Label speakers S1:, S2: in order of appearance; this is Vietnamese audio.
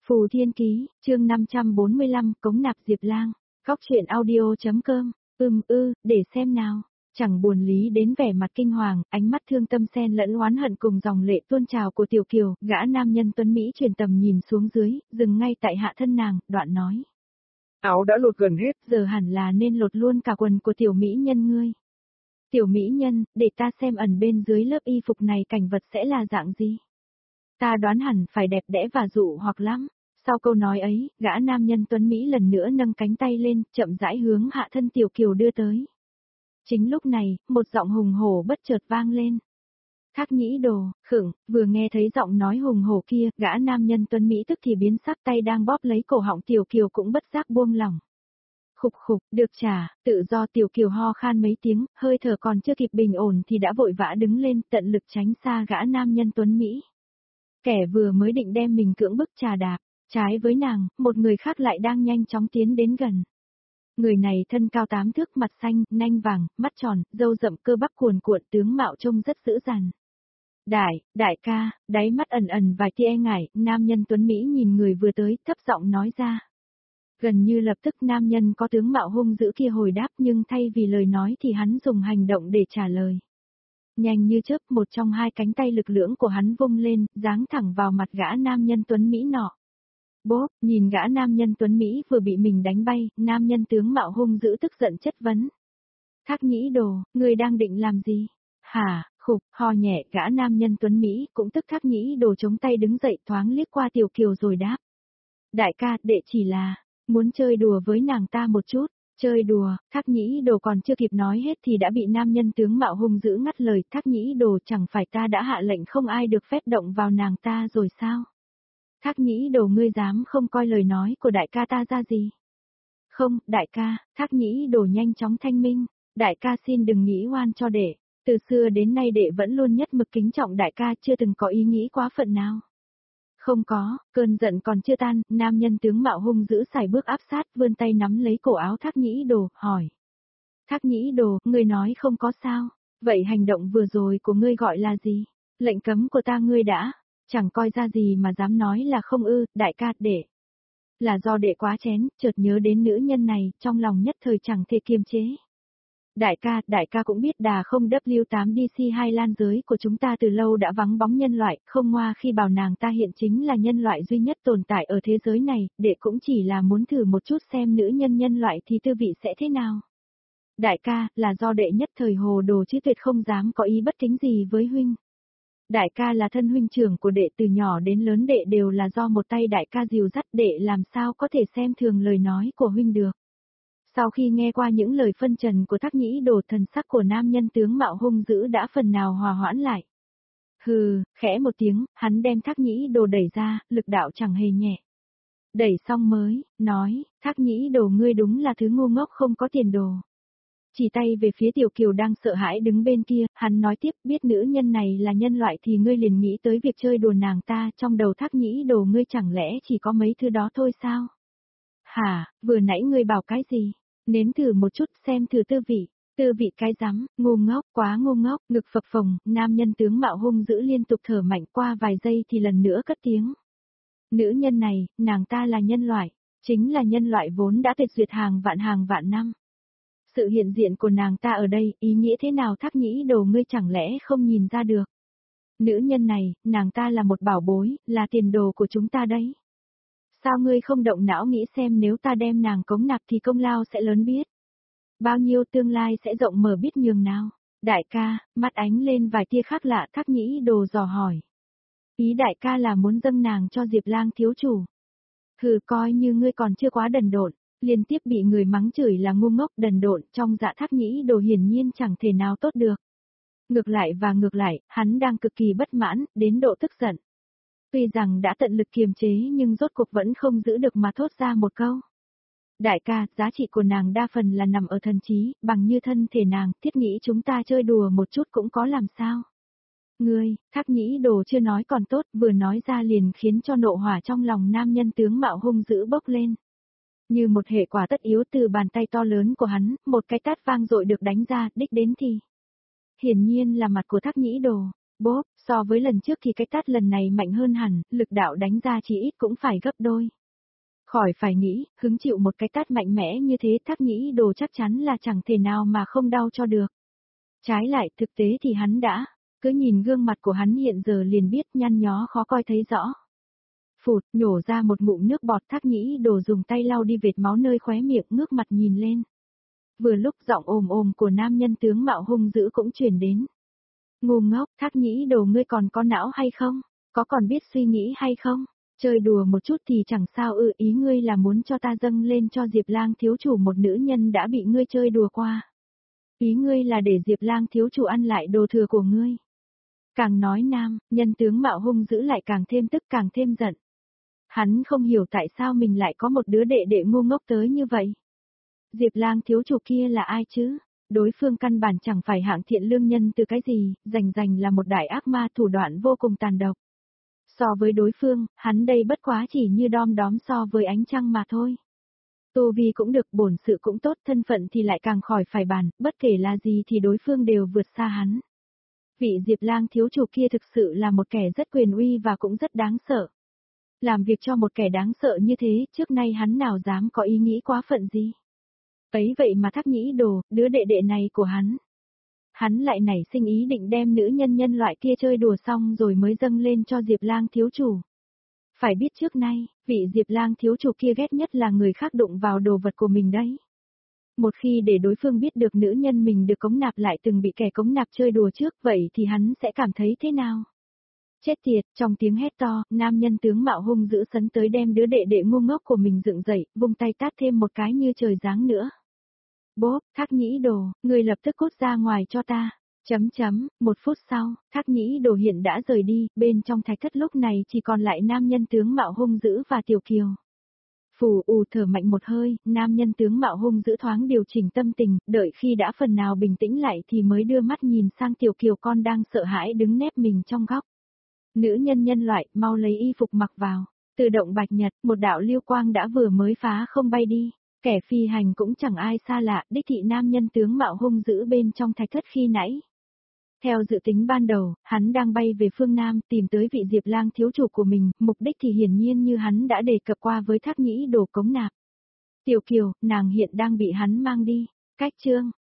S1: Phù Thiên Ký, chương 545, Cống Nạp Diệp Lang, Góc truyện audio.com, để xem nào. Chẳng buồn lý đến vẻ mặt kinh hoàng, ánh mắt thương tâm xen lẫn oán hận cùng dòng lệ tuôn trào của Tiểu Kiều, gã nam nhân tuấn Mỹ chuyển tầm nhìn xuống dưới, dừng ngay tại hạ thân nàng, đoạn nói.
S2: Áo đã lột gần hết.
S1: Giờ hẳn là nên lột luôn cả quần của tiểu mỹ nhân ngươi. Tiểu mỹ nhân, để ta xem ẩn bên dưới lớp y phục này cảnh vật sẽ là dạng gì. Ta đoán hẳn phải đẹp đẽ và dụ hoặc lắm. Sau câu nói ấy, gã nam nhân tuấn Mỹ lần nữa nâng cánh tay lên, chậm rãi hướng hạ thân Tiểu Kiều đưa tới. Chính lúc này, một giọng hùng hổ bất chợt vang lên. Thác Nhĩ Đồ, khựng, vừa nghe thấy giọng nói hùng hổ kia, gã nam nhân tuấn Mỹ tức thì biến sắc, tay đang bóp lấy cổ họng Tiểu Kiều cũng bất giác buông lỏng. Khục khục, được trả, tự do. Tiểu Kiều ho khan mấy tiếng, hơi thở còn chưa kịp bình ổn thì đã vội vã đứng lên, tận lực tránh xa gã nam nhân tuấn Mỹ. Kẻ vừa mới định đem mình cưỡng bức trà đạp, trái với nàng, một người khác lại đang nhanh chóng tiến đến gần. Người này thân cao 8 thước, mặt xanh, nanh vàng, mắt tròn, râu rậm, cơ bắp cuồn cuộn, tướng mạo trông rất dữ dằn. Đại ca, đáy mắt ẩn ẩn vài tia e ngại, nam nhân tuấn Mỹ nhìn người vừa tới, thấp giọng nói ra. Gần như lập tức nam nhân có tướng mạo hung dữ kia hồi đáp, nhưng thay vì lời nói thì hắn dùng hành động để trả lời. Nhanh như chớp, một trong hai cánh tay lực lưỡng của hắn vung lên, giáng thẳng vào mặt gã nam nhân tuấn Mỹ nọ. Bốp, nhìn gã nam nhân tuấn Mỹ vừa bị mình đánh bay, nam nhân tướng mạo hung dữ tức giận chất vấn. Thác Nhĩ Đồ, ngươi đang định làm gì? Hả? Khục, ho nhẹ, gã nam nhân tuấn Mỹ cũng tức Thác Nhĩ Đồ chống tay đứng dậy, thoáng liếc qua Tiểu Kiều rồi đáp. Đại ca, đệ chỉ là muốn chơi đùa với nàng ta một chút. Chơi đùa. Thác Nhĩ Đồ còn chưa kịp nói hết thì đã bị nam nhân tướng mạo hung dữ ngắt lời. Thác Nhĩ Đồ, chẳng phải ta đã hạ lệnh không ai được phép động vào nàng ta rồi sao? Thác Nhĩ Đồ, ngươi dám không coi lời nói của đại ca ta ra gì? Không, đại ca. Thác Nhĩ Đồ nhanh chóng thanh minh. Đại ca xin đừng nghĩ oan cho đệ. Từ xưa đến nay đệ vẫn luôn nhất mực kính trọng đại ca, chưa từng có ý nghĩ quá phận nào. Không có. Cơn giận còn chưa tan, nam nhân tướng mạo hung dữ sải bước áp sát, vươn tay nắm lấy cổ áo Thác Nhĩ Đồ, hỏi. Thác Nhĩ Đồ, ngươi nói không có sao? Vậy hành động vừa rồi của ngươi gọi là gì? Lệnh cấm của ta ngươi đã chẳng coi ra gì mà dám nói là không ư? Đại ca, đệ. Là do đệ quá chén, chợt nhớ đến nữ nhân này, trong lòng nhất thời chẳng thể kiềm chế. Đại ca cũng biết đà không W8DC hai lan giới của chúng ta từ lâu đã vắng bóng nhân loại, không ngoa khi bảo nàng ta hiện chính là nhân loại duy nhất tồn tại ở thế giới này, đệ cũng chỉ là muốn thử một chút xem nữ nhân loại thì tư vị sẽ thế nào. Đại ca, là do đệ nhất thời hồ đồ chứ tuyệt không dám có ý bất kính gì với huynh. Đại ca là thân huynh trưởng của đệ, từ nhỏ đến lớn đệ đều là do một tay đại ca dìu dắt, đệ làm sao có thể xem thường lời nói của huynh được. Sau khi nghe qua những lời phân trần của Thác Nhĩ Đồ, thần sắc của nam nhân tướng mạo hung dữ đã phần nào hòa hoãn lại. Hừ, khẽ một tiếng, hắn đem Thác Nhĩ Đồ đẩy ra, lực đạo chẳng hề nhẹ. Đẩy xong mới, nói, Thác Nhĩ Đồ, ngươi đúng là thứ ngu ngốc không có tiền đồ. Chỉ tay về phía Tiểu Kiều đang sợ hãi đứng bên kia, hắn nói tiếp, biết nữ nhân này là nhân loại thì ngươi liền nghĩ tới việc chơi đùa nàng ta, trong đầu Thác Nhĩ Đồ ngươi chẳng lẽ chỉ có mấy thứ đó thôi sao? Hả, vừa nãy ngươi bảo cái gì? Nếm thử một chút xem thử tư vị. Tư vị cái rắm, ngu ngốc, quá ngu ngốc, ngực phập phồng, nam nhân tướng mạo hung dữ liên tục thở mạnh, qua vài giây thì lần nữa cất tiếng. Nữ nhân này, nàng ta là nhân loại, chính là nhân loại vốn đã tuyệt duyệt hàng vạn năm. Sự hiện diện của nàng ta ở đây, ý nghĩa thế nào Thác Nhĩ Đồ ngươi chẳng lẽ không nhìn ra được. Nữ nhân này, nàng ta là một bảo bối, là tiền đồ của chúng ta đấy. Sao ngươi không động não nghĩ xem nếu ta đem nàng cống nạp thì công lao sẽ lớn biết. Bao nhiêu tương lai sẽ rộng mở biết nhường nào. Đại ca, mắt ánh lên vài tia khác lạ. Thác Nhĩ Đồ dò hỏi. Ý đại ca là muốn dâng nàng cho Diệp Lang thiếu chủ. Hừ, coi như ngươi còn chưa quá đần độn. Liên tiếp bị người mắng chửi là ngu ngốc đần độn, trong dạ Thác Nhĩ Đồ hiển nhiên chẳng thể nào tốt được. Ngược lại, hắn đang cực kỳ bất mãn, đến độ tức giận. Tuy rằng đã tận lực kiềm chế nhưng rốt cuộc vẫn không giữ được mà thốt ra một câu. Đại ca, giá trị của nàng đa phần là nằm ở thần trí, bằng như thân thể nàng, thiết nghĩ chúng ta chơi đùa một chút cũng có làm sao. Ngươi, Thác Nhĩ Đồ chưa nói còn tốt, vừa nói ra liền khiến cho nộ hỏa trong lòng nam nhân tướng mạo hung dữ bốc lên. Như một hệ quả tất yếu từ bàn tay to lớn của hắn, một cái tát vang dội được đánh ra, đích đến thì. Hiển nhiên là mặt của Thác Nhĩ Đồ. Bốp, so với lần trước thì cái tát lần này mạnh hơn hẳn, lực đạo đánh ra chỉ ít cũng phải gấp đôi. Khỏi phải nghĩ, hứng chịu một cái tát mạnh mẽ như thế Thác Nhĩ Đồ chắc chắn là chẳng thể nào mà không đau cho được. Trái lại thực tế thì hắn đã, cứ nhìn gương mặt của hắn hiện giờ liền biết nhăn nhó khó coi thấy rõ. Phụt, nhổ ra một ngụm nước bọt Thác Nhĩ Đồ dùng tay lau đi vệt máu nơi khóe miệng ngước mặt nhìn lên. Vừa lúc giọng ồm ồm của nam nhân tướng mạo hung dữ cũng truyền đến. Ngu ngốc, Thác Nhĩ Đồ ngươi còn có não hay không? Có còn biết suy nghĩ hay không? Chơi đùa một chút thì chẳng sao ý ngươi là muốn cho ta dâng lên cho Diệp Lang thiếu chủ một nữ nhân đã bị ngươi chơi đùa qua. Ý ngươi là để Diệp Lang thiếu chủ ăn lại đồ thừa của ngươi. Càng nói nam, nhân tướng mạo hung dữ lại càng thêm tức càng thêm giận. Hắn không hiểu tại sao mình lại có một đứa đệ đệ ngu ngốc tới như vậy. Diệp Lang thiếu chủ kia là ai chứ? Đối phương căn bản chẳng phải hạng thiện lương nhân từ cái gì, rành là một đại ác ma thủ đoạn vô cùng tàn độc. So với đối phương, hắn đây bất quá chỉ như đom đóm so với ánh trăng mà thôi. Tu vi cũng được, bổn sự cũng tốt, thân phận thì lại càng khỏi phải bàn, bất kể là gì thì đối phương đều vượt xa hắn. Vị Diệp Lang thiếu chủ kia thực sự là một kẻ rất quyền uy và cũng rất đáng sợ. Làm việc cho một kẻ đáng sợ như thế, trước nay hắn nào dám có ý nghĩ quá phận gì. Ấy vậy mà Thác Nhĩ Đồ, đứa đệ đệ này của hắn lại nảy sinh ý định đem nữ nhân loại kia chơi đùa xong rồi mới dâng lên cho Diệp Lang thiếu chủ. Phải biết trước nay, vị Diệp Lang thiếu chủ kia ghét nhất là người khác đụng vào đồ vật của mình đấy. Một khi để đối phương biết được nữ nhân mình được cống nạp lại từng bị kẻ cống nạp chơi đùa trước vậy thì hắn sẽ cảm thấy thế nào? Chết tiệt, trong tiếng hét to, nam nhân tướng mạo hung dữ sấn tới đem đứa đệ đệ ngu ngốc của mình dựng dậy, vung tay tát thêm một cái như trời giáng nữa. Bốp, Thác Nhĩ Đồ, người lập tức cút ra ngoài cho ta. Một phút sau, Thác Nhĩ Đồ hiện đã rời đi, bên trong thạch thất lúc này chỉ còn lại nam nhân tướng mạo hung dữ và Tiểu Kiều. Phù thở mạnh một hơi, nam nhân tướng mạo hung dữ thoáng điều chỉnh tâm tình, đợi khi đã phần nào bình tĩnh lại thì mới đưa mắt nhìn sang Tiểu Kiều con đang sợ hãi đứng nép mình trong góc. Nữ nhân loại, mau lấy y phục mặc vào. Từ động Bạch Nhật, một đạo lưu quang đã vừa mới phá không bay đi. Kẻ phi hành cũng chẳng ai xa lạ, đích thị nam nhân tướng mạo hung dữ bên trong thạch thất khi nãy. Theo dự tính ban đầu, hắn đang bay về phương Nam tìm tới vị Diệp Lang thiếu chủ của mình, mục đích thì hiển nhiên như hắn đã đề cập qua với Thác Nhĩ Đồ cống nạp. Tiểu Kiều, nàng hiện đang bị hắn mang đi. Cách chương